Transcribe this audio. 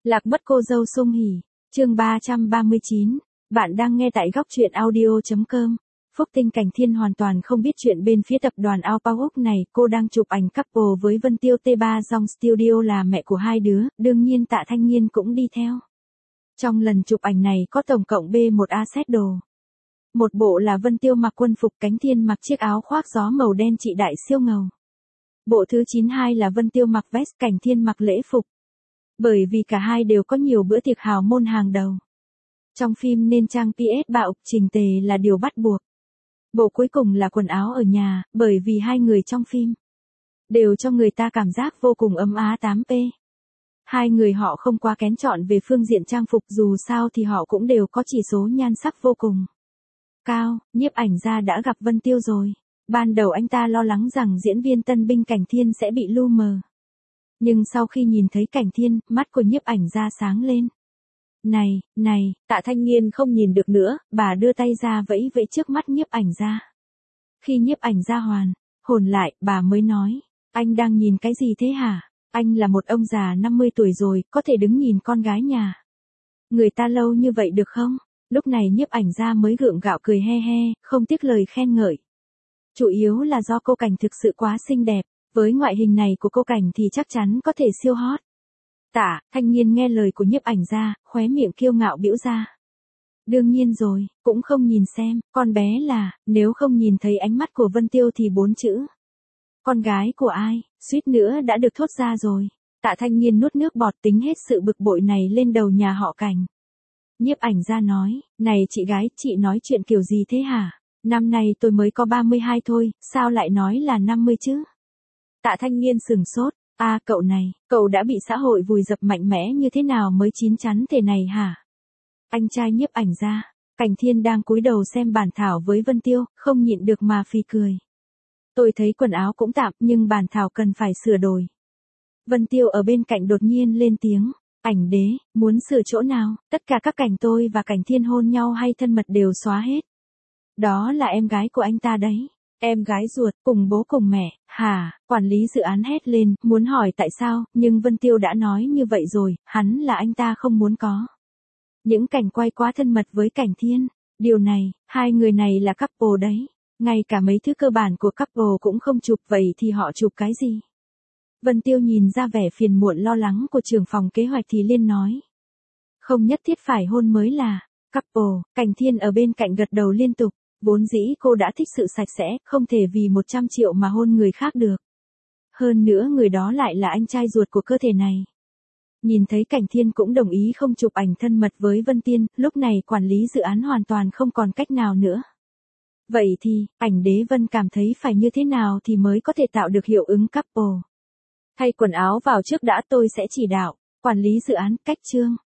Lạc mất cô dâu Sung Hỉ, chương 339, bạn đang nghe tại góc truyện audio.com. Phúc Tinh Cảnh Thiên hoàn toàn không biết chuyện bên phía tập đoàn Outpost này, cô đang chụp ảnh couple với Vân Tiêu T3 Dòng Studio là mẹ của hai đứa, đương nhiên Tạ Thanh Nghiên cũng đi theo. Trong lần chụp ảnh này có tổng cộng B1A set đồ. Một bộ là Vân Tiêu mặc quân phục, Cảnh Thiên mặc chiếc áo khoác gió màu đen chị đại siêu ngầu. Bộ thứ 92 là Vân Tiêu mặc vest, Cảnh Thiên mặc lễ phục. Bởi vì cả hai đều có nhiều bữa tiệc hào môn hàng đầu. Trong phim nên trang PS bạo, chỉnh tề là điều bắt buộc. Bộ cuối cùng là quần áo ở nhà, bởi vì hai người trong phim đều cho người ta cảm giác vô cùng ấm á 8P. Hai người họ không quá kén chọn về phương diện trang phục, dù sao thì họ cũng đều có chỉ số nhan sắc vô cùng cao. Nhiếp ảnh gia đã gặp Vân Tiêu rồi. Ban đầu anh ta lo lắng rằng diễn viên tân binh Cảnh Thiên sẽ bị lu mờ. Nhưng sau khi nhìn thấy Cảnh Thiên, mắt của nhiếp ảnh gia sáng lên. Này, Tạ Thanh Nghiên không nhìn được nữa, bà đưa tay ra vẫy vẫy trước mắt nhiếp ảnh gia. Khi nhiếp ảnh gia hoàn hồn lại, bà mới nói, anh đang nhìn cái gì thế hả? Anh là một ông già 50 tuổi rồi, có thể đứng nhìn con gái nhà người ta lâu như vậy được không? Lúc này nhiếp ảnh gia mới gượng gạo cười he he, không tiếc lời khen ngợi. Chủ yếu là do cô Cảnh thực sự quá xinh đẹp. Với ngoại hình này của cô Cảnh thì chắc chắn có thể siêu hot. Tạ Thanh Nghiên nghe lời của nhiếp ảnh gia, khóe miệng kiêu ngạo biểu ra. Đương nhiên rồi, cũng không nhìn xem, con bé là, nếu không nhìn thấy ánh mắt của Vân Tiêu thì 4 chữ. Con gái của ai, suýt nữa đã được thốt ra rồi. Tạ Thanh Nghiên nuốt nước bọt, tính hết sự bực bội này lên đầu nhà họ Cảnh. Nhiếp ảnh gia nói, này chị gái, chị nói chuyện kiểu gì thế hả? Năm nay tôi mới có 32 thôi, sao lại nói là 50 chứ? Tạ Thanh Nghiên sửng sốt, cậu này, cậu đã bị xã hội vùi dập mạnh mẽ như thế nào mới chín chắn thế này hả? Anh trai nhiếp ảnh gia, Cảnh Thiên đang cúi đầu xem bản thảo với Vân Tiêu, không nhịn được mà phì cười. Tôi thấy quần áo cũng tạm, nhưng bản thảo cần phải sửa đổi. Vân Tiêu ở bên cạnh đột nhiên lên tiếng, ảnh đế, muốn sửa chỗ nào? Tất cả các cảnh tôi và Cảnh Thiên hôn nhau hay thân mật đều xóa hết. Đó là em gái của anh ta đấy. Em gái ruột, cùng bố cùng mẹ, hả? Quản lý dự án hét lên, muốn hỏi tại sao, nhưng Vân Tiêu đã nói như vậy rồi, hắn là anh ta không muốn có. Những cảnh quay quá thân mật với Cảnh Thiên. Điều này, hai người này là couple đấy. Ngay cả mấy thứ cơ bản của couple cũng không chụp, vậy thì họ chụp cái gì? Vân Tiêu nhìn ra vẻ phiền muộn lo lắng của trưởng phòng kế hoạch thì liên nói. Không nhất thiết phải hôn mới là couple. Cảnh Thiên ở bên cạnh gật đầu liên tục. Vốn dĩ cô đã thích sự sạch sẽ, không thể vì 100 triệu mà hôn người khác được. Hơn nữa người đó lại là anh trai ruột của cơ thể này. Nhìn thấy Cảnh Thiên cũng đồng ý không chụp ảnh thân mật với Vân Tiên, lúc này quản lý dự án hoàn toàn không còn cách nào nữa. Vậy thì, ảnh đế Vân cảm thấy phải như thế nào thì mới có thể tạo được hiệu ứng couple? Thay quần áo vào trước đã, tôi sẽ chỉ đạo. Quản lý dự án, cách chương.